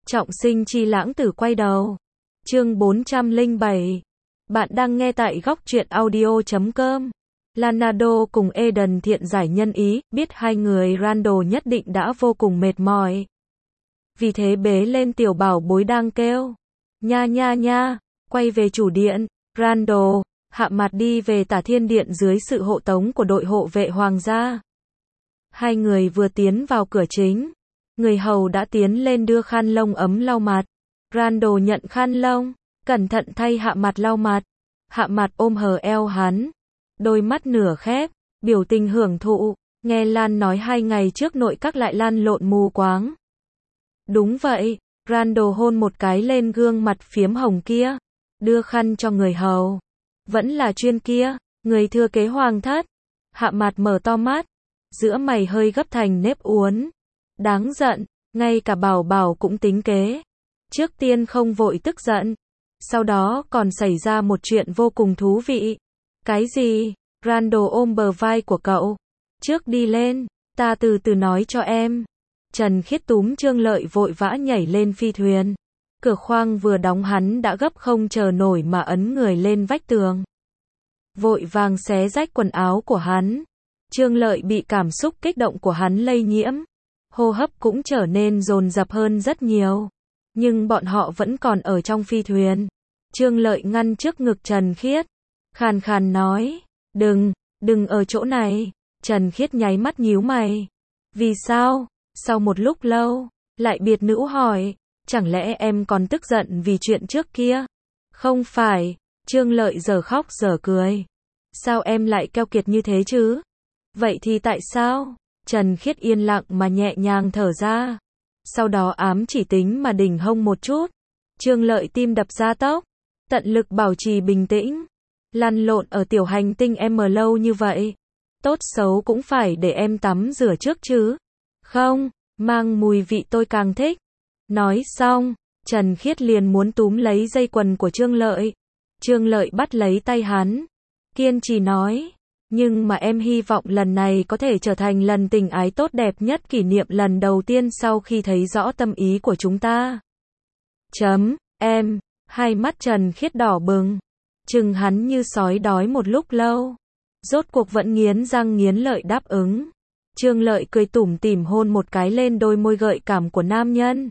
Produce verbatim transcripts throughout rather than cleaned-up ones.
Trọng sinh chi lãng tử quay đầu. Chương bốn trăm lẻ bảy. Bạn đang nghe tại góc truyện audio chấm com. Leonardo cùng Eden thiện giải nhân ý, biết hai người Randall nhất định đã vô cùng mệt mỏi. Vì thế bế lên tiểu bảo bối đang kêu. Nha nha nha, quay về chủ điện, Randall, hạ mặt đi về Tả Thiên Điện dưới sự hộ tống của đội hộ vệ hoàng gia. Hai người vừa tiến vào cửa chính. Người hầu đã tiến lên đưa khăn lông ấm lau mặt. Randall nhận khăn lông, cẩn thận thay hạ mặt lau mặt. Hạ mặt ôm hờ eo hắn. Đôi mắt nửa khép, biểu tình hưởng thụ. Nghe Lan nói hai ngày trước nội các lại lăn lộn mù quáng. Đúng vậy, Randall hôn một cái lên gương mặt phiếm hồng kia. Đưa khăn cho người hầu. Vẫn là chuyên kia, người thừa kế hoàng thất. Hạ mặt mở to mắt. Giữa mày hơi gấp thành nếp uốn. Đáng giận, ngay cả bảo bảo cũng tính kế. Trước tiên không vội tức giận. Sau đó còn xảy ra một chuyện vô cùng thú vị. Cái gì? Randall ôm bờ vai của cậu. Trước đi lên, ta từ từ nói cho em. Trần Khiết túm Trương Lợi vội vã nhảy lên phi thuyền. Cửa khoang vừa đóng hắn đã gấp không chờ nổi mà ấn người lên vách tường. Vội vàng xé rách quần áo của hắn. Trương Lợi bị cảm xúc kích động của hắn lây nhiễm. Hô hấp cũng trở nên dồn dập hơn rất nhiều. Nhưng bọn họ vẫn còn ở trong phi thuyền. Trương Lợi ngăn trước ngực Trần Khiết. Khàn khàn nói. Đừng, đừng ở chỗ này. Trần Khiết nháy mắt nhíu mày. Vì sao? Sau một lúc lâu, lại biệt nữ hỏi. Chẳng lẽ em còn tức giận vì chuyện trước kia? Không phải. Trương Lợi giờ khóc giờ cười. Sao em lại keo kiệt như thế chứ? Vậy thì tại sao? Trần Khiết yên lặng mà nhẹ nhàng thở ra. Sau đó ám chỉ tính mà đỉnh hông một chút. Trương Lợi tim đập ra tốc. Tận lực bảo trì bình tĩnh. Lăn lộn ở tiểu hành tinh em lâu như vậy. Tốt xấu cũng phải để em tắm rửa trước chứ. Không, mang mùi vị tôi càng thích. Nói xong, Trần Khiết liền muốn túm lấy dây quần của Trương Lợi. Trương Lợi bắt lấy tay hắn. Kiên trì nói. Nhưng mà em hy vọng lần này có thể trở thành lần tình ái tốt đẹp nhất kỷ niệm lần đầu tiên sau khi thấy rõ tâm ý của chúng ta. Chấm, em, hai mắt Trần Khiết đỏ bừng. Chừng hắn như sói đói một lúc lâu. Rốt cuộc vẫn nghiến răng nghiến lợi đáp ứng. Trương Lợi cười tủm tỉm hôn một cái lên đôi môi gợi cảm của nam nhân.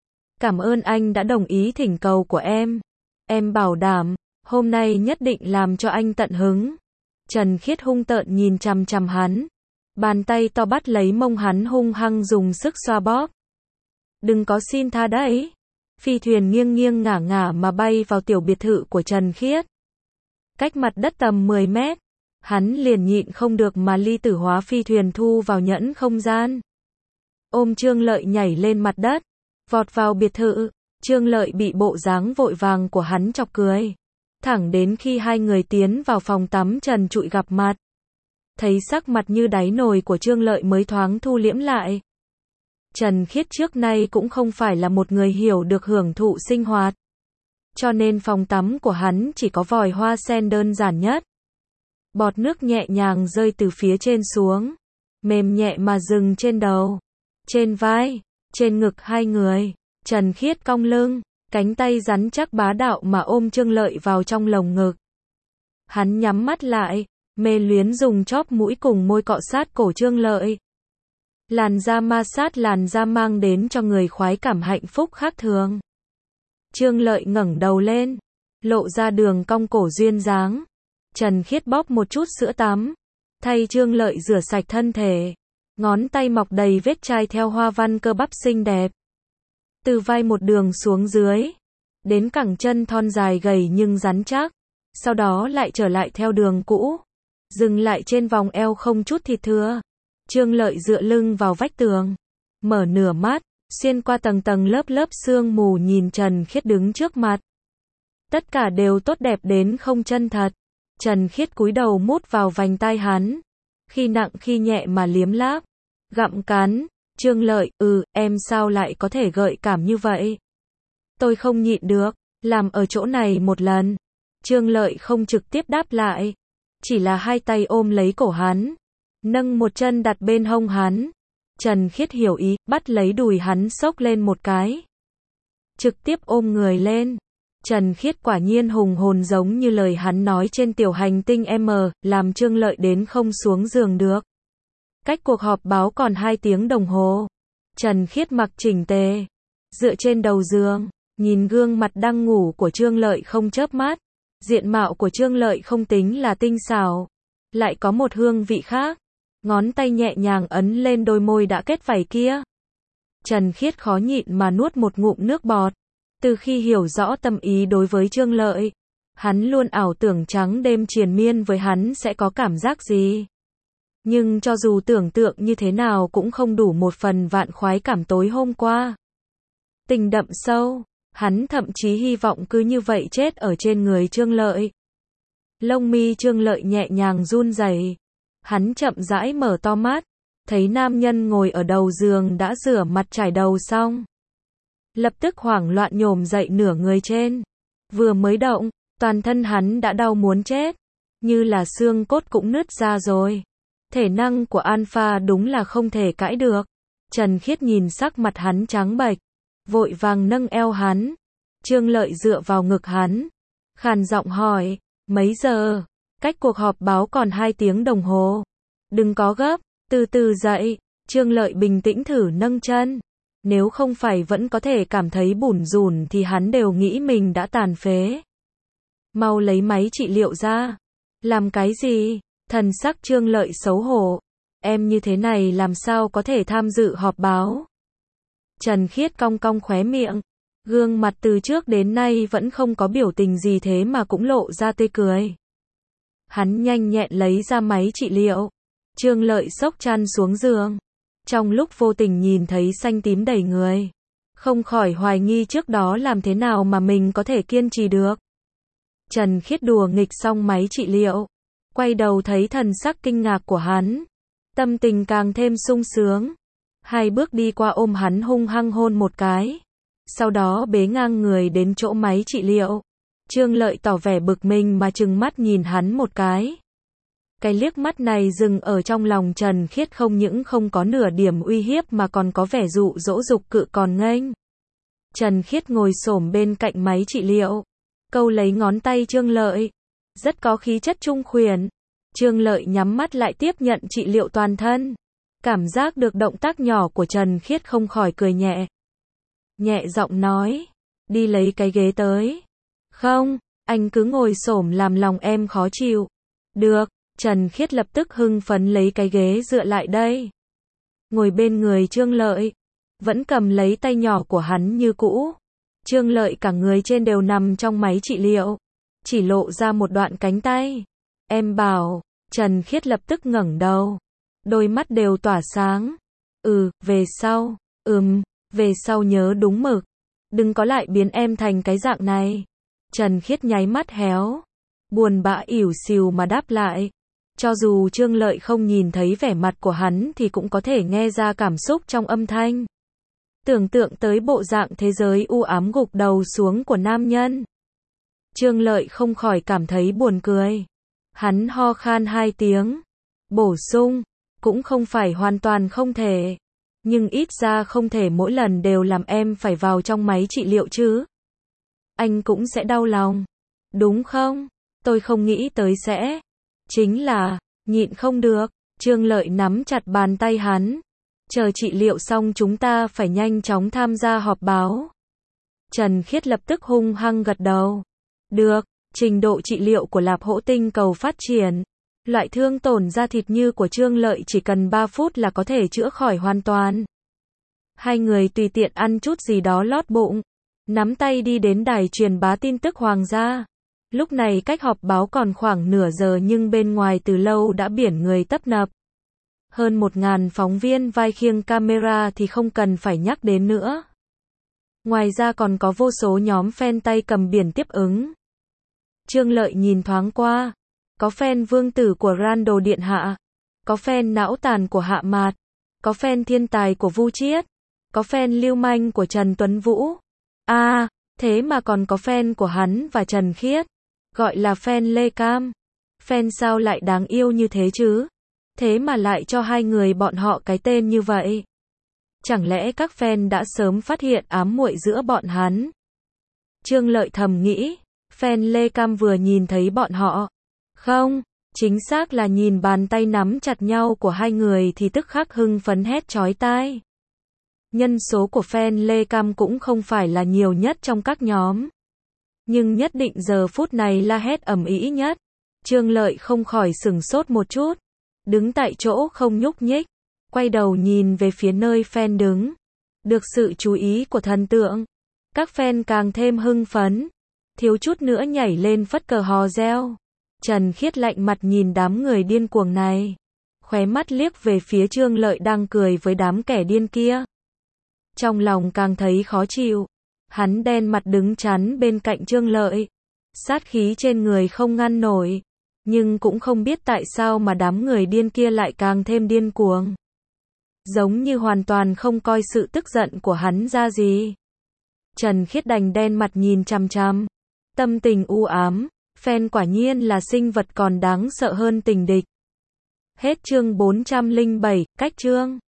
Cảm ơn anh đã đồng ý thỉnh cầu của em. Em bảo đảm, hôm nay nhất định làm cho anh tận hứng. Trần Khiết hung tợn nhìn chằm chằm hắn. Bàn tay to bắt lấy mông hắn hung hăng dùng sức xoa bóp. Đừng có xin tha đấy. Phi thuyền nghiêng nghiêng ngả ngả mà bay vào tiểu biệt thự của Trần Khiết. Cách mặt đất tầm mười mét. Hắn liền nhịn không được mà ly tử hóa phi thuyền thu vào nhẫn không gian. Ôm Trương Lợi nhảy lên mặt đất. Vọt vào biệt thự. Trương Lợi bị bộ dáng vội vàng của hắn chọc cười. Thẳng đến khi hai người tiến vào phòng tắm trần trụi gặp mặt. Thấy sắc mặt như đáy nồi của Trương Lợi mới thoáng thu liễm lại. Trần Khiết trước nay cũng không phải là một người hiểu được hưởng thụ sinh hoạt. Cho nên phòng tắm của hắn chỉ có vòi hoa sen đơn giản nhất. Bọt nước nhẹ nhàng rơi từ phía trên xuống. Mềm nhẹ mà dừng trên đầu. Trên vai. Trên ngực hai người. Trần Khiết cong lưng. Cánh tay rắn chắc bá đạo mà ôm Trương Lợi vào trong lồng ngực. Hắn nhắm mắt lại, mê luyến dùng chóp mũi cùng môi cọ sát cổ Trương Lợi. Làn da ma sát làn da mang đến cho người khoái cảm hạnh phúc khác thường. Trương Lợi ngẩng đầu lên, lộ ra đường cong cổ duyên dáng. Trần Khiết bóp một chút sữa tắm, thay Trương Lợi rửa sạch thân thể. Ngón tay mọc đầy vết chai theo hoa văn cơ bắp xinh đẹp. Từ vai một đường xuống dưới, đến cẳng chân thon dài gầy nhưng rắn chắc, sau đó lại trở lại theo đường cũ, dừng lại trên vòng eo không chút thịt thưa. Trương Lợi dựa lưng vào vách tường, mở nửa mắt, xuyên qua tầng tầng lớp lớp sương mù nhìn Trần Khiết đứng trước mặt. Tất cả đều tốt đẹp đến không chân thật. Trần Khiết cúi đầu mút vào vành tai hắn, khi nặng khi nhẹ mà liếm láp, gặm cắn. Trương Lợi, ừ, em sao lại có thể gợi cảm như vậy? Tôi không nhịn được, làm ở chỗ này một lần. Trương Lợi không trực tiếp đáp lại, chỉ là hai tay ôm lấy cổ hắn, nâng một chân đặt bên hông hắn. Trần Khiết hiểu ý, bắt lấy đùi hắn xốc lên một cái. trực tiếp ôm người lên. Trần Khiết quả nhiên hùng hồn giống như lời hắn nói trên tiểu hành tinh M, làm Trương Lợi đến không xuống giường được. Cách cuộc họp báo còn hai tiếng đồng hồ. Trần Khiết mặc chỉnh tề, dựa trên đầu giường, nhìn gương mặt đang ngủ của Trương Lợi không chớp mắt. Diện mạo của Trương Lợi không tính là tinh xảo, lại có một hương vị khác. Ngón tay nhẹ nhàng ấn lên đôi môi đã kết vảy kia. Trần Khiết khó nhịn mà nuốt một ngụm nước bọt. Từ khi hiểu rõ tâm ý đối với Trương Lợi, hắn luôn ảo tưởng trắng đêm triền miên với hắn sẽ có cảm giác gì. Nhưng cho dù tưởng tượng như thế nào cũng không đủ một phần vạn khoái cảm tối hôm qua. Tình đậm sâu, hắn thậm chí hy vọng cứ như vậy chết ở trên người Trương Lợi. Lông mi Trương Lợi nhẹ nhàng run rẩy. Hắn chậm rãi mở to mắt, thấy nam nhân ngồi ở đầu giường đã rửa mặt trải đầu xong. Lập tức hoảng loạn nhổm dậy nửa người trên. Vừa mới động, toàn thân hắn đã đau muốn chết. Như là xương cốt cũng nứt ra rồi. Thể năng của Alpha đúng là không thể cãi được. Trần Khiết nhìn sắc mặt hắn trắng bệch, vội vàng nâng eo hắn. Trương Lợi dựa vào ngực hắn, khàn giọng hỏi, mấy giờ? Cách cuộc họp báo còn hai tiếng đồng hồ. Đừng có gấp, từ từ dậy. Trương Lợi bình tĩnh thử nâng chân. Nếu không phải vẫn có thể cảm thấy bủn rủn thì hắn đều nghĩ mình đã tàn phế. Mau lấy máy trị liệu ra. Làm cái gì? Thần sắc Trương Lợi xấu hổ. Em như thế này làm sao có thể tham dự họp báo? Trần Khiết cong cong khóe miệng. Gương mặt từ trước đến nay vẫn không có biểu tình gì thế mà cũng lộ ra tươi cười. Hắn nhanh nhẹn lấy ra máy trị liệu. Trương Lợi xốc chăn xuống giường. Trong lúc vô tình nhìn thấy xanh tím đầy người, không khỏi hoài nghi trước đó làm thế nào mà mình có thể kiên trì được. Trần Khiết đùa nghịch xong máy trị liệu, quay đầu thấy thần sắc kinh ngạc của hắn, tâm tình càng thêm sung sướng. Hai bước đi qua ôm hắn hung hăng hôn một cái, sau đó bế ngang người đến chỗ máy trị liệu. Trương Lợi tỏ vẻ bực mình mà trừng mắt nhìn hắn một cái. Cái liếc mắt này dừng ở trong lòng Trần Khiết không những không có nửa điểm uy hiếp mà còn có vẻ dụ dỗ dục cự còn nghênh. Trần Khiết ngồi xổm bên cạnh máy trị liệu, câu lấy ngón tay Trương Lợi, rất có khí chất trung khuyển. Trương Lợi nhắm mắt lại tiếp nhận trị liệu toàn thân. Cảm giác được động tác nhỏ của Trần Khiết không khỏi cười nhẹ. Nhẹ giọng nói, đi lấy cái ghế tới. Không, anh cứ ngồi xổm làm lòng em khó chịu. Được. Trần Khiết lập tức hưng phấn lấy cái ghế dựa lại đây. Ngồi bên người Trương Lợi, vẫn cầm lấy tay nhỏ của hắn như cũ. Trương Lợi cả người trên đều nằm trong máy trị liệu, chỉ lộ ra một đoạn cánh tay. Em bảo, Trần Khiết lập tức ngẩng đầu, đôi mắt đều tỏa sáng. Ừ, về sau, ừm, về sau nhớ đúng mực, đừng có lại biến em thành cái dạng này. Trần Khiết nháy mắt héo, buồn bã ỉu xìu mà đáp lại. Cho dù Trương Lợi không nhìn thấy vẻ mặt của hắn thì cũng có thể nghe ra cảm xúc trong âm thanh. Tưởng tượng tới bộ dạng thế giới u ám gục đầu xuống của nam nhân, Trương Lợi không khỏi cảm thấy buồn cười. Hắn ho khan hai tiếng, bổ sung, cũng không phải hoàn toàn không thể, nhưng ít ra không thể mỗi lần đều làm em phải vào trong máy trị liệu chứ. Anh cũng sẽ đau lòng, đúng không? Tôi không nghĩ tới sẽ. Chính là, nhịn không được. Trương Lợi nắm chặt bàn tay hắn. Chờ trị liệu xong chúng ta phải nhanh chóng tham gia họp báo. Trần Khiết lập tức hung hăng gật đầu. Được, trình độ trị liệu của Lạp Hỗ Tinh Cầu phát triển. Loại thương tổn da thịt như của Trương Lợi chỉ cần ba phút là có thể chữa khỏi hoàn toàn. Hai người tùy tiện ăn chút gì đó lót bụng, nắm tay đi đến đài truyền bá tin tức hoàng gia. Lúc này cách họp báo còn khoảng nửa giờ nhưng bên ngoài từ lâu đã biển người tấp nập. Hơn một ngàn phóng viên vai khiêng camera thì không cần phải nhắc đến nữa. Ngoài ra còn có vô số nhóm fan tay cầm biển tiếp ứng. Trương Lợi nhìn thoáng qua. Có fan vương tử của Randall Điện Hạ. Có fan não tàn của Hạ Mạt. Có fan thiên tài của Vu Chiết. Có fan lưu manh của Trần Tuấn Vũ. À, thế mà còn có fan của hắn và Trần Khiết. Gọi là fan Lê Cam. Fan sao lại đáng yêu như thế chứ? Thế mà lại cho hai người bọn họ cái tên như vậy. Chẳng lẽ các fan đã sớm phát hiện ám muội giữa bọn hắn? Trương Lợi thầm nghĩ, fan Lê Cam vừa nhìn thấy bọn họ. Không, chính xác là nhìn bàn tay nắm chặt nhau của hai người thì tức khắc hưng phấn hét chói tai. Nhân số của fan Lê Cam cũng không phải là nhiều nhất trong các nhóm. Nhưng nhất định giờ phút này la hét ầm ĩ nhất. Trương Lợi không khỏi sửng sốt một chút. Đứng tại chỗ không nhúc nhích. Quay đầu nhìn về phía nơi fan đứng. Được sự chú ý của thần tượng. Các fan càng thêm hưng phấn. Thiếu chút nữa nhảy lên phất cờ hò reo. Trần Khiết lạnh mặt nhìn đám người điên cuồng này. Khóe mắt liếc về phía Trương Lợi đang cười với đám kẻ điên kia. Trong lòng càng thấy khó chịu. Hắn đen mặt đứng chắn bên cạnh Trương Lợi. Sát khí trên người không ngăn nổi. Nhưng cũng không biết tại sao mà đám người điên kia lại càng thêm điên cuồng. Giống như hoàn toàn không coi sự tức giận của hắn ra gì. Trần Khiết đành đen mặt nhìn chằm chằm. Tâm tình u ám. Fan quả nhiên là sinh vật còn đáng sợ hơn tình địch. Hết chương bốn trăm lẻ bảy, cách chương.